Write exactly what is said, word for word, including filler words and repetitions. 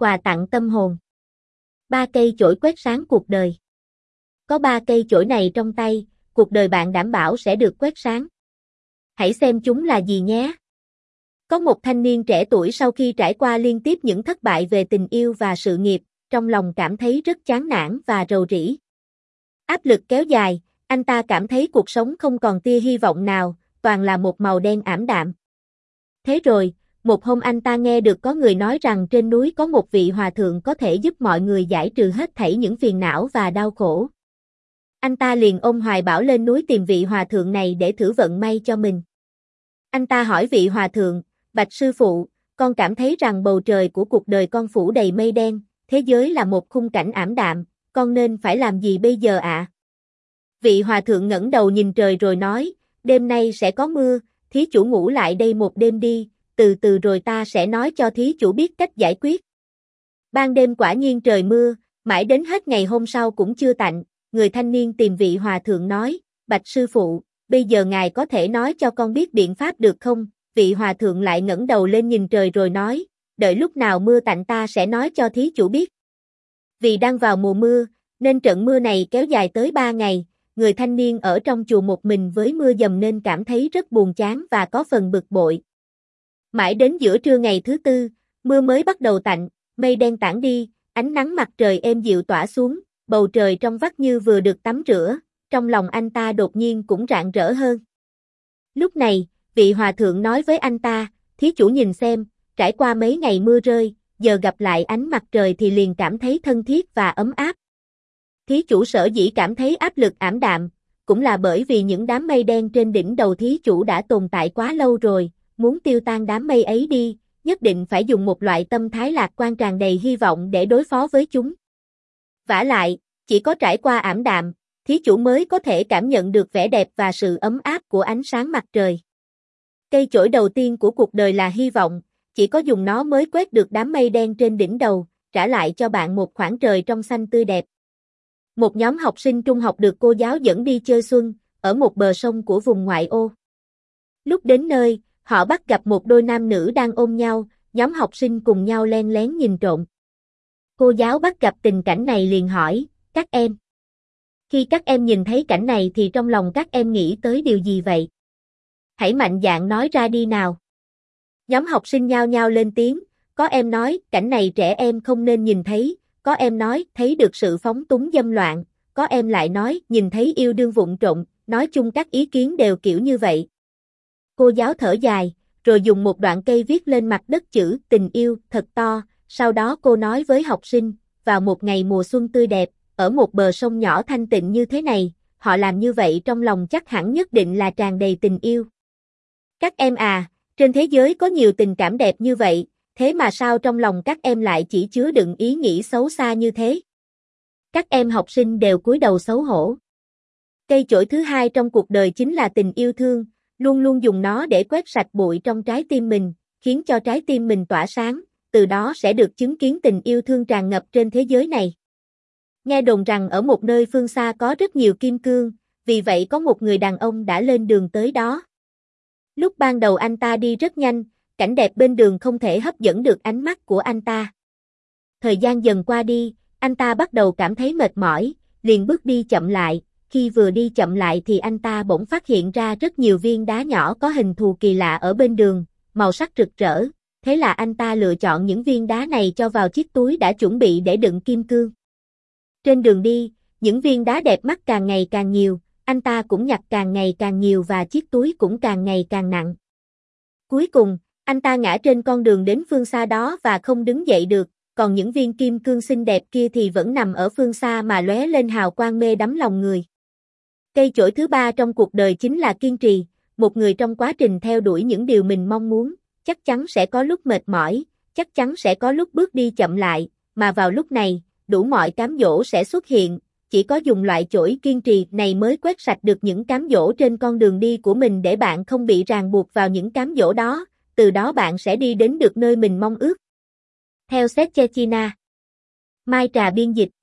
Quà tặng tâm hồn. Ba cây chổi quét sáng cuộc đời. Có ba cây chổi này trong tay, cuộc đời bạn đảm bảo sẽ được quét sáng. Hãy xem chúng là gì nhé. Có một thanh niên trẻ tuổi sau khi trải qua liên tiếp những thất bại về tình yêu và sự nghiệp, trong lòng cảm thấy rất chán nản và rầu rĩ. Áp lực kéo dài, anh ta cảm thấy cuộc sống không còn tia hy vọng nào, toàn là một màu đen ảm đạm. Thế rồi, một hôm anh ta nghe được có người nói rằng trên núi có một vị hòa thượng có thể giúp mọi người giải trừ hết thảy những phiền não và đau khổ. Anh ta liền ôm hoài bão lên núi tìm vị hòa thượng này để thử vận may cho mình. Anh ta hỏi vị hòa thượng, bạch sư phụ, con cảm thấy rằng bầu trời của cuộc đời con phủ đầy mây đen, thế giới là một khung cảnh ảm đạm, con nên phải làm gì bây giờ ạ? À? Vị hòa thượng ngẩng đầu nhìn trời rồi nói, đêm nay sẽ có mưa, thí chủ ngủ lại đây một đêm đi, từ từ rồi ta sẽ nói cho thí chủ biết cách giải quyết. Ban đêm quả nhiên trời mưa, mãi đến hết ngày hôm sau cũng chưa tạnh, người thanh niên tìm vị hòa thượng nói, bạch sư phụ, bây giờ ngài có thể nói cho con biết biện pháp được không? Vị hòa thượng lại ngẩng đầu lên nhìn trời rồi nói, đợi lúc nào mưa tạnh ta sẽ nói cho thí chủ biết. Vì đang vào mùa mưa, nên trận mưa này kéo dài tới ba ngày, người thanh niên ở trong chùa một mình với mưa dầm nên cảm thấy rất buồn chán và có phần bực bội. Mãi đến giữa trưa ngày thứ tư, mưa mới bắt đầu tạnh, mây đen tản đi, ánh nắng mặt trời êm dịu tỏa xuống, bầu trời trong vắt như vừa được tắm rửa, trong lòng anh ta đột nhiên cũng rạng rỡ hơn. Lúc này, vị hòa thượng nói với anh ta, thí chủ nhìn xem, trải qua mấy ngày mưa rơi, giờ gặp lại ánh mặt trời thì liền cảm thấy thân thiết và ấm áp. Thí chủ sở dĩ cảm thấy áp lực ảm đạm, cũng là bởi vì những đám mây đen trên đỉnh đầu thí chủ đã tồn tại quá lâu rồi, muốn tiêu tan đám mây ấy đi, nhất định phải dùng một loại tâm thái lạc quan tràn đầy hy vọng để đối phó với chúng. Vả lại, chỉ có trải qua ảm đạm, thí chủ mới có thể cảm nhận được vẻ đẹp và sự ấm áp của ánh sáng mặt trời. Cây chổi đầu tiên của cuộc đời là hy vọng, chỉ có dùng nó mới quét được đám mây đen trên đỉnh đầu, trả lại cho bạn một khoảng trời trong xanh tươi đẹp. Một nhóm học sinh trung học được cô giáo dẫn đi chơi xuân, ở một bờ sông của vùng ngoại ô. Lúc đến nơi, họ bắt gặp một đôi nam nữ đang ôm nhau, nhóm học sinh cùng nhau len lén nhìn trộm. Cô giáo bắt gặp tình cảnh này liền hỏi, các em. Khi các em nhìn thấy cảnh này thì trong lòng các em nghĩ tới điều gì vậy? Hãy mạnh dạn nói ra đi nào. Nhóm học sinh nhao nhao lên tiếng, có em nói, cảnh này trẻ em không nên nhìn thấy, có em nói, thấy được sự phóng túng dâm loạn, có em lại nói, nhìn thấy yêu đương vụng trộm, nói chung các ý kiến đều kiểu như vậy. Cô giáo thở dài, rồi dùng một đoạn cây viết lên mặt đất chữ tình yêu thật to, sau đó cô nói với học sinh, vào một ngày mùa xuân tươi đẹp, ở một bờ sông nhỏ thanh tịnh như thế này, họ làm như vậy trong lòng chắc hẳn nhất định là tràn đầy tình yêu. Các em à, trên thế giới có nhiều tình cảm đẹp như vậy, thế mà sao trong lòng các em lại chỉ chứa đựng ý nghĩ xấu xa như thế? Các em học sinh đều cúi đầu xấu hổ. Cây chổi thứ hai trong cuộc đời chính là tình yêu thương, luôn luôn dùng nó để quét sạch bụi trong trái tim mình, khiến cho trái tim mình tỏa sáng, từ đó sẽ được chứng kiến tình yêu thương tràn ngập trên thế giới này. Nghe đồn rằng ở một nơi phương xa có rất nhiều kim cương, vì vậy có một người đàn ông đã lên đường tới đó. Lúc ban đầu anh ta đi rất nhanh, cảnh đẹp bên đường không thể hấp dẫn được ánh mắt của anh ta. Thời gian dần qua đi, anh ta bắt đầu cảm thấy mệt mỏi, liền bước đi chậm lại, khi vừa đi chậm lại thì anh ta bỗng phát hiện ra rất nhiều viên đá nhỏ có hình thù kỳ lạ ở bên đường, màu sắc rực rỡ, thế là anh ta lựa chọn những viên đá này cho vào chiếc túi đã chuẩn bị để đựng kim cương. Trên đường đi, những viên đá đẹp mắt càng ngày càng nhiều, anh ta cũng nhặt càng ngày càng nhiều và chiếc túi cũng càng ngày càng nặng. Cuối cùng, anh ta ngã trên con đường đến phương xa đó và không đứng dậy được, còn những viên kim cương xinh đẹp kia thì vẫn nằm ở phương xa mà lóe lên hào quang mê đắm lòng người. Cây chổi thứ ba trong cuộc đời chính là kiên trì, một người trong quá trình theo đuổi những điều mình mong muốn, chắc chắn sẽ có lúc mệt mỏi, chắc chắn sẽ có lúc bước đi chậm lại, mà vào lúc này, đủ mọi cám dỗ sẽ xuất hiện, chỉ có dùng loại chổi kiên trì này mới quét sạch được những cám dỗ trên con đường đi của mình để bạn không bị ràng buộc vào những cám dỗ đó, từ đó bạn sẽ đi đến được nơi mình mong ước. Theo Séc Chechina, Mai Trà biên dịch.